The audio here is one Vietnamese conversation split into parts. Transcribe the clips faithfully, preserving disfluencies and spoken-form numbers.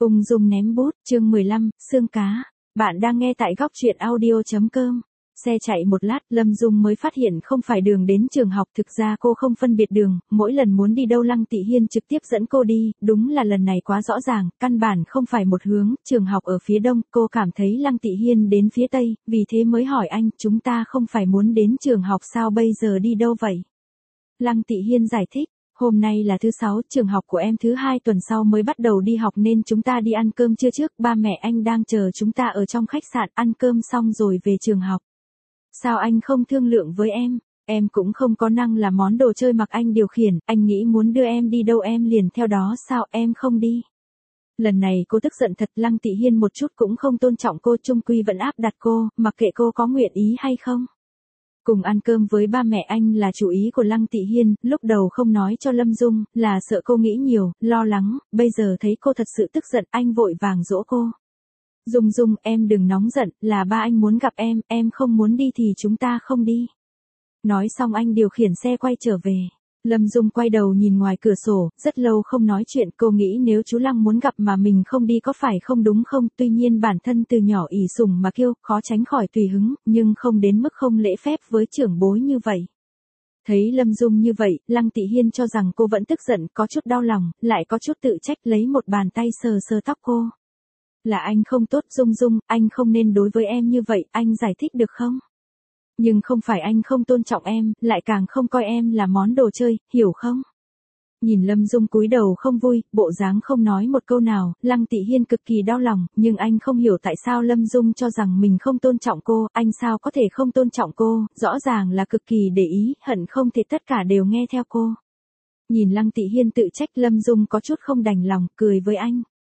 Ung dung ném bút, chương mười lăm, xương cá. Bạn đang nghe tại góc truyện audio.com. Xe chạy một lát, Lâm Dung mới phát hiện không phải đường đến trường học, thực ra cô không phân biệt đường, mỗi lần muốn đi đâu Lăng Tị Hiên trực tiếp dẫn cô đi, đúng là lần này quá rõ ràng, căn bản không phải một hướng, trường học ở phía đông, cô cảm thấy Lăng Tị Hiên đến phía tây, vì thế mới hỏi anh, chúng ta không phải muốn đến trường học sao bây giờ đi đâu vậy? Lăng Tị Hiên giải thích. Hôm nay là thứ sáu, trường học của em thứ hai tuần sau mới bắt đầu đi học nên chúng ta đi ăn cơm trưa trước, ba mẹ anh đang chờ chúng ta ở trong khách sạn, ăn cơm xong rồi về trường học. Sao anh không thương lượng với em? Em cũng không có năng là món đồ chơi mặc anh điều khiển, anh nghĩ muốn đưa em đi đâu em liền theo đó sao em không đi? Lần này cô tức giận thật, Lăng Tị Hiên một chút cũng không tôn trọng cô, chung quy vẫn áp đặt cô, mặc kệ cô có nguyện ý hay không. Cùng ăn cơm với ba mẹ anh là chủ ý của Lăng Tị Hiên, lúc đầu không nói cho Lâm Dung, là sợ cô nghĩ nhiều, lo lắng, bây giờ thấy cô thật sự tức giận, anh vội vàng dỗ cô. Dung Dung, em đừng nóng giận, là ba anh muốn gặp em, em không muốn đi thì chúng ta không đi. Nói xong anh điều khiển xe quay trở về. Lâm Dung quay đầu nhìn ngoài cửa sổ, rất lâu không nói chuyện, cô nghĩ nếu chú Lăng muốn gặp mà mình không đi có phải không đúng không, tuy nhiên bản thân từ nhỏ ỷ sủng mà kiêu, khó tránh khỏi tùy hứng, nhưng không đến mức không lễ phép với trưởng bối như vậy. Thấy Lâm Dung như vậy, Lăng Tị Hiên cho rằng cô vẫn tức giận, có chút đau lòng, lại có chút tự trách, lấy một bàn tay sờ sờ tóc cô. Là anh không tốt Dung Dung, anh không nên đối với em như vậy, anh giải thích được không? Nhưng không phải anh không tôn trọng em, lại càng không coi em là món đồ chơi, hiểu không? Nhìn Lâm Dung cúi đầu không vui, bộ dáng không nói một câu nào, Lăng Tị Hiên cực kỳ đau lòng, nhưng anh không hiểu tại sao Lâm Dung cho rằng mình không tôn trọng cô, anh sao có thể không tôn trọng cô, rõ ràng là cực kỳ để ý, hận không thể tất cả đều nghe theo cô. Nhìn Lăng Tị Hiên tự trách, Lâm Dung có chút không đành lòng, cười với anh.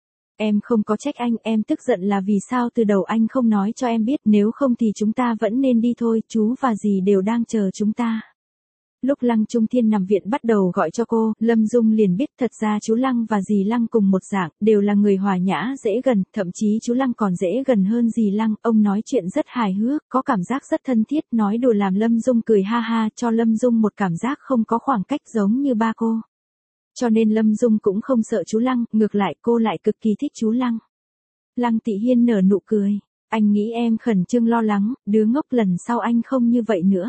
Em không có trách anh, em tức giận là vì sao từ đầu anh không nói cho em biết, nếu không thì chúng ta vẫn nên đi thôi, chú và dì đều đang chờ chúng ta. Lúc Lăng Trung Thiên nằm viện bắt đầu gọi cho cô, Lâm Dung liền biết thật ra chú Lăng và dì Lăng cùng một dạng, đều là người hòa nhã dễ gần, thậm chí chú Lăng còn dễ gần hơn dì Lăng, ông nói chuyện rất hài hước, có cảm giác rất thân thiết, nói đùa làm Lâm Dung cười ha ha, cho Lâm Dung một cảm giác không có khoảng cách giống như ba cô. Cho nên Lâm Dung cũng không sợ chú Lăng, ngược lại cô lại cực kỳ thích chú Lăng. Lăng Tị Hiên nở nụ cười, anh nghĩ em khẩn trương lo lắng, đứa ngốc lần sau anh không như vậy nữa.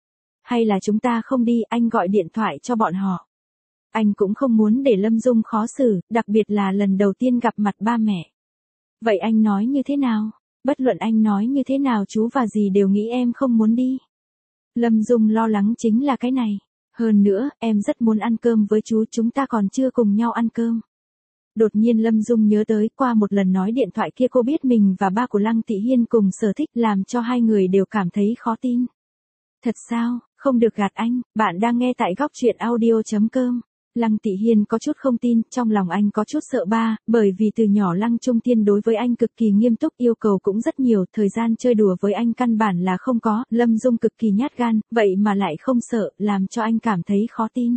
Hay là chúng ta không đi, anh gọi điện thoại cho bọn họ. Anh cũng không muốn để Lâm Dung khó xử, đặc biệt là lần đầu tiên gặp mặt ba mẹ. Vậy anh nói như thế nào? Bất luận anh nói như thế nào chú và dì đều nghĩ em không muốn đi. Lâm Dung lo lắng chính là cái này. Hơn nữa, em rất muốn ăn cơm với chú, chúng ta còn chưa cùng nhau ăn cơm. Đột nhiên Lâm Dung nhớ tới, qua một lần nói điện thoại kia cô biết mình và ba của Lăng Tị Hiên cùng sở thích, làm cho hai người đều cảm thấy khó tin. Thật sao, không được gạt anh, bạn đang nghe tại góc truyện audio.com. Lăng Tị Hiên có chút không tin, trong lòng anh có chút sợ ba, bởi vì từ nhỏ Lăng Trung Thiên đối với anh cực kỳ nghiêm túc, yêu cầu cũng rất nhiều, thời gian chơi đùa với anh căn bản là không có, Lâm Dung cực kỳ nhát gan, vậy mà lại không sợ, làm cho anh cảm thấy khó tin.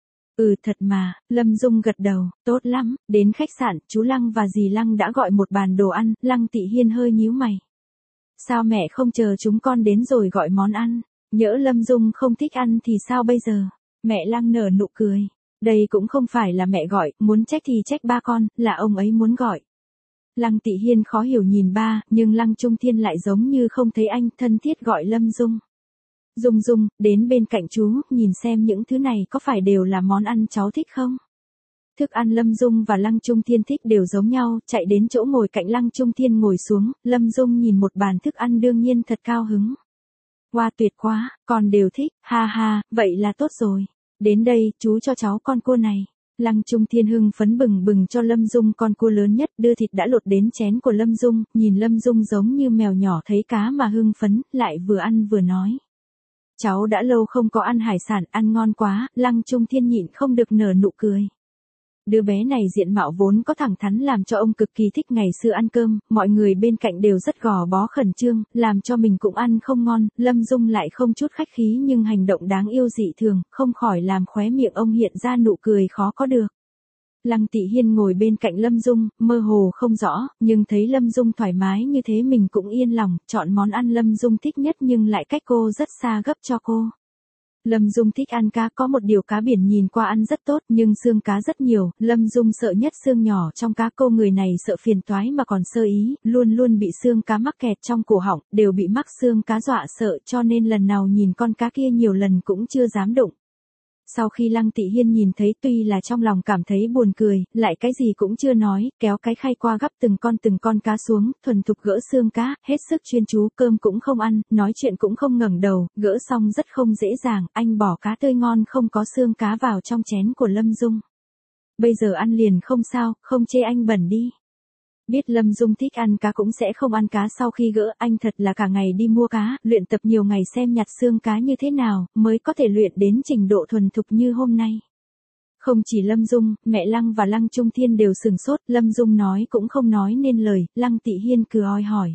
Ừ thật mà, Lâm Dung gật đầu, tốt lắm, đến khách sạn, chú Lăng và dì Lăng đã gọi một bàn đồ ăn, Lăng Tị Hiên hơi nhíu mày. Sao mẹ không chờ chúng con đến rồi gọi món ăn, nhỡ Lâm Dung không thích ăn thì sao bây giờ? Mẹ Lăng nở nụ cười. Đây cũng không phải là mẹ gọi, muốn trách thì trách ba con, là ông ấy muốn gọi. Lăng Tị Hiên khó hiểu nhìn ba, nhưng Lăng Trung Thiên lại giống như không thấy anh, thân thiết gọi Lâm Dung. Dung Dung, đến bên cạnh chú, nhìn xem những thứ này có phải đều là món ăn cháu thích không? Thức ăn Lâm Dung và Lăng Trung Thiên thích đều giống nhau, chạy đến chỗ ngồi cạnh Lăng Trung Thiên ngồi xuống, Lâm Dung nhìn một bàn thức ăn đương nhiên thật cao hứng. Wow tuyệt quá, con đều thích, ha ha, vậy là tốt rồi. Đến đây, chú cho cháu con cua này. Lăng Trung Thiên hưng phấn bừng bừng cho Lâm Dung con cua lớn nhất, đưa thịt đã lột đến chén của Lâm Dung, nhìn Lâm Dung giống như mèo nhỏ thấy cá mà hưng phấn, lại vừa ăn vừa nói. Cháu đã lâu không có ăn hải sản, ăn ngon quá, Lăng Trung Thiên nhịn không được nở nụ cười. Đứa bé này diện mạo vốn có thẳng thắn làm cho ông cực kỳ thích, ngày xưa ăn cơm, mọi người bên cạnh đều rất gò bó khẩn trương, làm cho mình cũng ăn không ngon, Lâm Dung lại không chút khách khí nhưng hành động đáng yêu dị thường, không khỏi làm khóe miệng ông hiện ra nụ cười khó có được. Lăng Tị Hiên ngồi bên cạnh Lâm Dung, mơ hồ không rõ, nhưng thấy Lâm Dung thoải mái như thế mình cũng yên lòng, chọn món ăn Lâm Dung thích nhất nhưng lại cách cô rất xa gấp cho cô. Lâm Dung thích ăn cá, có một điều cá biển nhìn qua ăn rất tốt nhưng xương cá rất nhiều, Lâm Dung sợ nhất xương nhỏ trong cá, cô người này sợ phiền toái mà còn sơ ý, luôn luôn bị xương cá mắc kẹt trong cổ họng, đều bị mắc xương cá dọa sợ cho nên lần nào nhìn con cá kia nhiều lần cũng chưa dám đụng. Sau khi Lăng Tị Hiên nhìn thấy tuy là trong lòng cảm thấy buồn cười, lại cái gì cũng chưa nói, kéo cái khay qua gắp từng con từng con cá xuống, thuần thục gỡ xương cá, hết sức chuyên chú, cơm cũng không ăn, nói chuyện cũng không ngẩng đầu, gỡ xong rất không dễ dàng, anh bỏ cá tươi ngon không có xương cá vào trong chén của Lâm Dung. Bây giờ ăn liền không sao, không chê anh bẩn đi. Biết Lâm Dung thích ăn cá cũng sẽ không ăn cá sau khi gỡ, anh thật là cả ngày đi mua cá, luyện tập nhiều ngày xem nhặt xương cá như thế nào, mới có thể luyện đến trình độ thuần thục như hôm nay. Không chỉ Lâm Dung, mẹ Lăng và Lăng Trung Thiên đều sừng sốt, Lâm Dung nói cũng không nói nên lời, Lăng Tị Hiên cứ oi hỏi.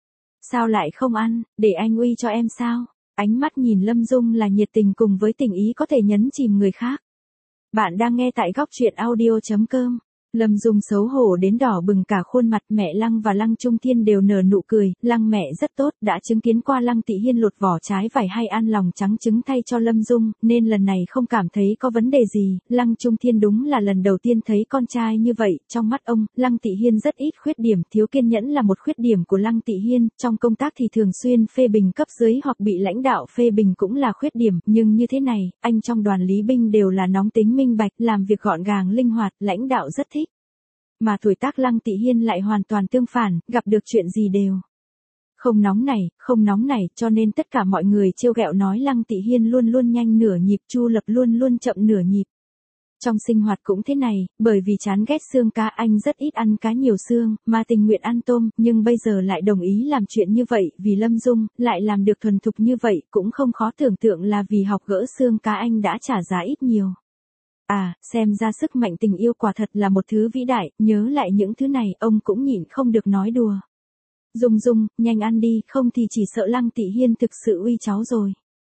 Sao lại không ăn, để anh uy cho em sao? Ánh mắt nhìn Lâm Dung là nhiệt tình cùng với tình ý có thể nhấn chìm người khác. Bạn đang nghe tại góc truyện audio chấm com. Lâm Dung xấu hổ đến đỏ bừng cả khuôn mặt, mẹ Lăng và Lăng Trung Thiên đều nở nụ cười, Lăng mẹ rất tốt, đã chứng kiến qua Lăng Tị Hiên lột vỏ trái vải hay ăn lòng trắng trứng thay cho Lâm Dung, nên lần này không cảm thấy có vấn đề gì, Lăng Trung Thiên đúng là lần đầu tiên thấy con trai như vậy, trong mắt ông, Lăng Tị Hiên rất ít khuyết điểm, thiếu kiên nhẫn là một khuyết điểm của Lăng Tị Hiên, trong công tác thì thường xuyên phê bình cấp dưới hoặc bị lãnh đạo phê bình cũng là khuyết điểm, nhưng như thế này, anh trong đoàn lý binh đều là nóng tính minh bạch, làm việc gọn gàng linh hoạt, lãnh đạo rất thích. Mà tuổi tác Lăng Tị Hiên lại hoàn toàn tương phản, gặp được chuyện gì đều không nóng này, không nóng này, cho nên tất cả mọi người trêu ghẹo nói Lăng Tị Hiên luôn luôn nhanh nửa nhịp, Chu Lập luôn luôn chậm nửa nhịp. Trong sinh hoạt cũng thế này, bởi vì chán ghét xương cá anh rất ít ăn cá nhiều xương, mà tình nguyện ăn tôm, nhưng bây giờ lại đồng ý làm chuyện như vậy, vì Lâm Dung, lại làm được thuần thục như vậy, cũng không khó tưởng tượng là vì học gỡ xương cá anh đã trả giá ít nhiều. À, xem ra sức mạnh tình yêu quả thật là một thứ vĩ đại, nhớ lại những thứ này, ông cũng nhịn không được nói đùa. Dung Dung, nhanh ăn đi, không thì chỉ sợ Lăng Tị Hiên thực sự uy cháu rồi.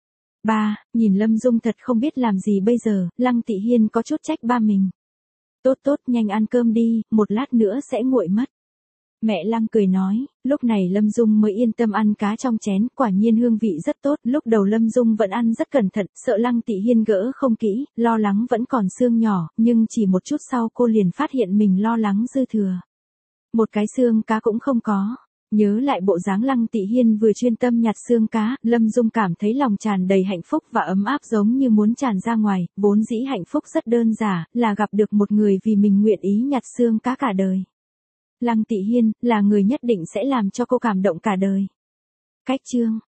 Ba, nhìn Lâm Dung thật không biết làm gì bây giờ, Lăng Tị Hiên có chút trách ba mình. Tốt tốt, nhanh ăn cơm đi, một lát nữa sẽ nguội mất. Mẹ Lăng cười nói, lúc này Lâm Dung mới yên tâm ăn cá trong chén, quả nhiên hương vị rất tốt, lúc đầu Lâm Dung vẫn ăn rất cẩn thận, sợ Lăng Tị Hiên gỡ không kỹ, lo lắng vẫn còn xương nhỏ, nhưng chỉ một chút sau cô liền phát hiện mình lo lắng dư thừa. Một cái xương cá cũng không có. Nhớ lại bộ dáng Lăng Tị Hiên vừa chuyên tâm nhặt xương cá, Lâm Dung cảm thấy lòng tràn đầy hạnh phúc và ấm áp giống như muốn tràn ra ngoài, vốn dĩ hạnh phúc rất đơn giản, là gặp được một người vì mình nguyện ý nhặt xương cá cả đời. Lăng Tị Hiên, là người nhất định sẽ làm cho cô cảm động cả đời. Cách chương